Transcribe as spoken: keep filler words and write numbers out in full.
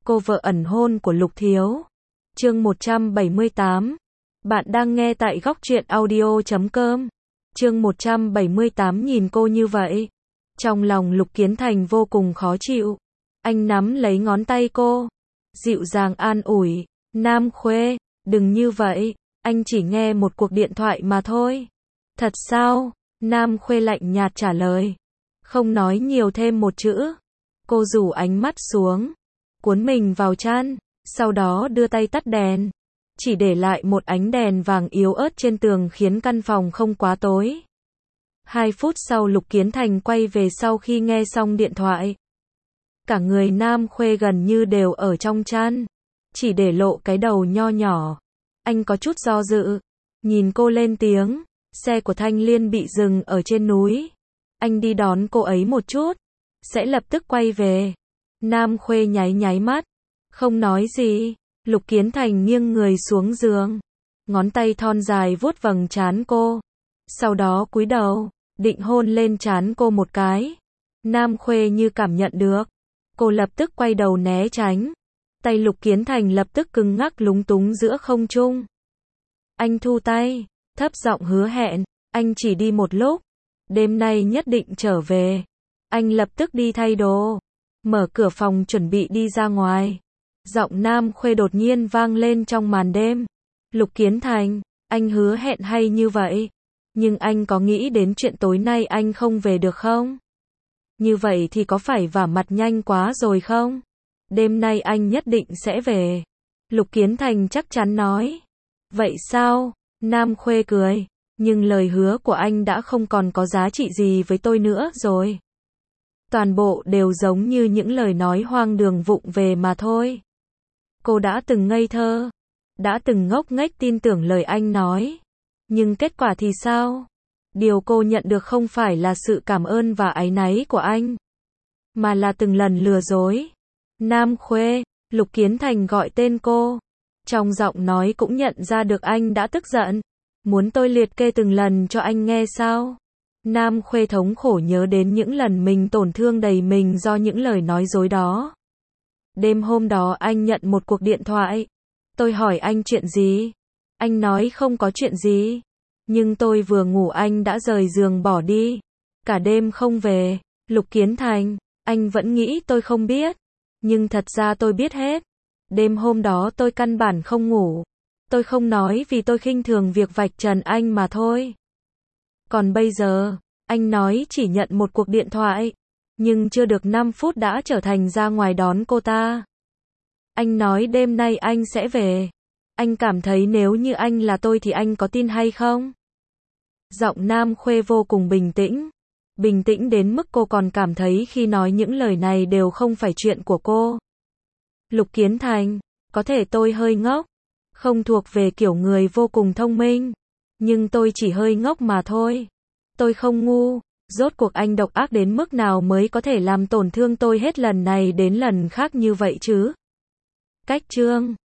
Cô vợ ẩn hôn của Lục Thiếu. Chương một trăm bảy mươi tám. Bạn đang nghe tại góc truyện audio chấm com. Chương một trăm bảy mươi tám. Nhìn cô như vậy, trong lòng Lục Kiến Thành vô cùng khó chịu. Anh nắm lấy ngón tay cô, dịu dàng an ủi, Nam Khuê, đừng như vậy, anh chỉ nghe một cuộc điện thoại mà thôi. Thật sao? Nam Khuê lạnh nhạt trả lời, không nói nhiều thêm một chữ. Cô rủ ánh mắt xuống, cuốn mình vào chăn, sau đó đưa tay tắt đèn, chỉ để lại một ánh đèn vàng yếu ớt trên tường khiến căn phòng không quá tối. Hai phút sau Lục Kiến Thành quay về sau khi nghe xong điện thoại. Cả người Nam Khuê gần như đều ở trong chăn, chỉ để lộ cái đầu nho nhỏ. Anh có chút do dự, nhìn cô lên tiếng, xe của Thanh Liên bị dừng ở trên núi. Anh đi đón cô ấy một chút, sẽ lập tức quay về. Nam Khuê nháy nháy mắt, không nói gì. Lục Kiến Thành nghiêng người xuống giường, ngón tay thon dài vuốt vầng trán cô, sau đó cúi đầu, định hôn lên trán cô một cái. Nam Khuê như cảm nhận được, cô lập tức quay đầu né tránh. Tay Lục Kiến Thành lập tức cứng ngắc lúng túng giữa không trung. Anh thu tay, thấp giọng hứa hẹn, anh chỉ đi một lúc, đêm nay nhất định trở về. Anh lập tức đi thay đồ, mở cửa phòng chuẩn bị đi ra ngoài. Giọng Nam Khuê đột nhiên vang lên trong màn đêm. Lục Kiến Thành, anh hứa hẹn hay như vậy, nhưng anh có nghĩ đến chuyện tối nay anh không về được không? Như vậy thì có phải vả mặt nhanh quá rồi không? Đêm nay anh nhất định sẽ về. Lục Kiến Thành chắc chắn nói. Vậy sao? Nam Khuê cười. Nhưng lời hứa của anh đã không còn có giá trị gì với tôi nữa rồi. Toàn bộ đều giống như những lời nói hoang đường vụng về mà thôi. Cô đã từng ngây thơ, đã từng ngốc nghếch tin tưởng lời anh nói. Nhưng kết quả thì sao? Điều cô nhận được không phải là sự cảm ơn và áy náy của anh, mà là từng lần lừa dối. Nam Khuê, Lục Kiến Thành gọi tên cô. Trong giọng nói cũng nhận ra được anh đã tức giận. Muốn tôi liệt kê từng lần cho anh nghe sao? Nam Khuê thống khổ nhớ đến những lần mình tổn thương đầy mình do những lời nói dối đó. Đêm hôm đó anh nhận một cuộc điện thoại. Tôi hỏi anh chuyện gì? Anh nói không có chuyện gì. Nhưng tôi vừa ngủ anh đã rời giường bỏ đi. Cả đêm không về. Lục Kiến Thành, anh vẫn nghĩ tôi không biết. Nhưng thật ra tôi biết hết. Đêm hôm đó tôi căn bản không ngủ. Tôi không nói vì tôi khinh thường việc vạch trần anh mà thôi. Còn bây giờ, anh nói chỉ nhận một cuộc điện thoại, nhưng chưa được năm phút đã trở thành ra ngoài đón cô ta. Anh nói đêm nay anh sẽ về. Anh cảm thấy nếu như anh là tôi thì anh có tin hay không? Giọng Nam Khuê vô cùng bình tĩnh. Bình tĩnh đến mức cô còn cảm thấy khi nói những lời này đều không phải chuyện của cô. Lục Kiến Thành, có thể tôi hơi ngốc, không thuộc về kiểu người vô cùng thông minh, nhưng tôi chỉ hơi ngốc mà thôi. Tôi không ngu, rốt cuộc anh độc ác đến mức nào mới có thể làm tổn thương tôi hết lần này đến lần khác như vậy chứ? Cách chương